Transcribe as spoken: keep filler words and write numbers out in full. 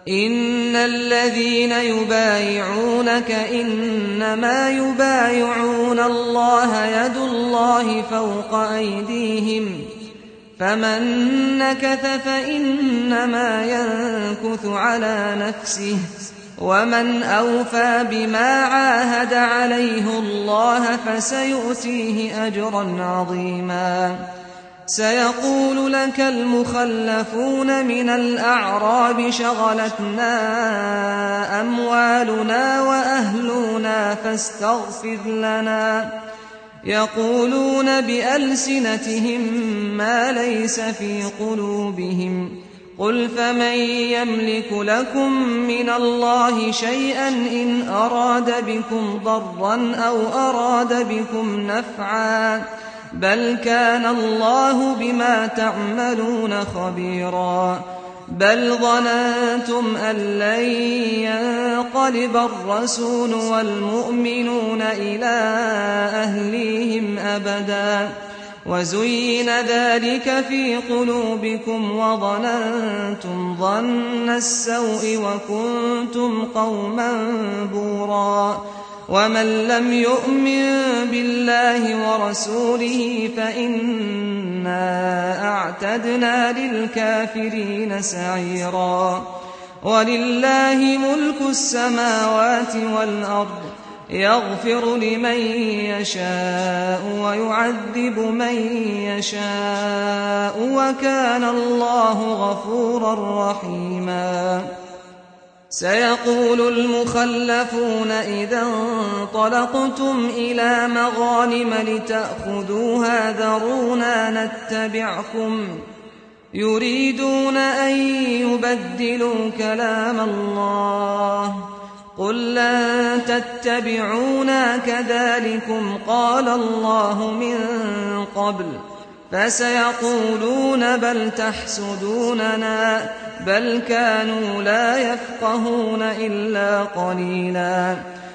إن الذين يبايعونك إنما يبايعون الله يد الله فوق أيديهم فمن نكث فإنما ينكث على نفسه ومن أوفى بما عاهد عليه الله فسيؤتيه أجرا عظيما سيقول لك المخلفون من الأعراب شغلتنا أموالنا وأهلنا فاستغفر لنا يقولون بألسنتهم ما ليس في قلوبهم قل فمن يملك لكم من الله شيئا إن أراد بكم ضرا أو أراد بكم نفعا بل كان الله بما تعملون خبيرا بل ظننتم أن لن ينقلب الرسول والمؤمنون إلى أهليهم أبدا وزين ذلك في قلوبكم وظننتم ظن السوء وكنتم قوما بورا ومن لم يؤمن بالله ورسوله فإنا أعتدنا للكافرين سعيرا ولله ملك السماوات والأرض يغفر لمن يشاء ويعذب من يشاء وكان الله غفورا رحيما سيقول المخلفون إذا انطلقتم إلى مغانم لتأخذوها ذرونا نتبعكم يريدون أن يبدلوا كلام الله قل لن تتبعونا كذلكم قال الله من قبل فسيقولون بل تحسدوننا بل كانوا لا يفقهون إلا قليلا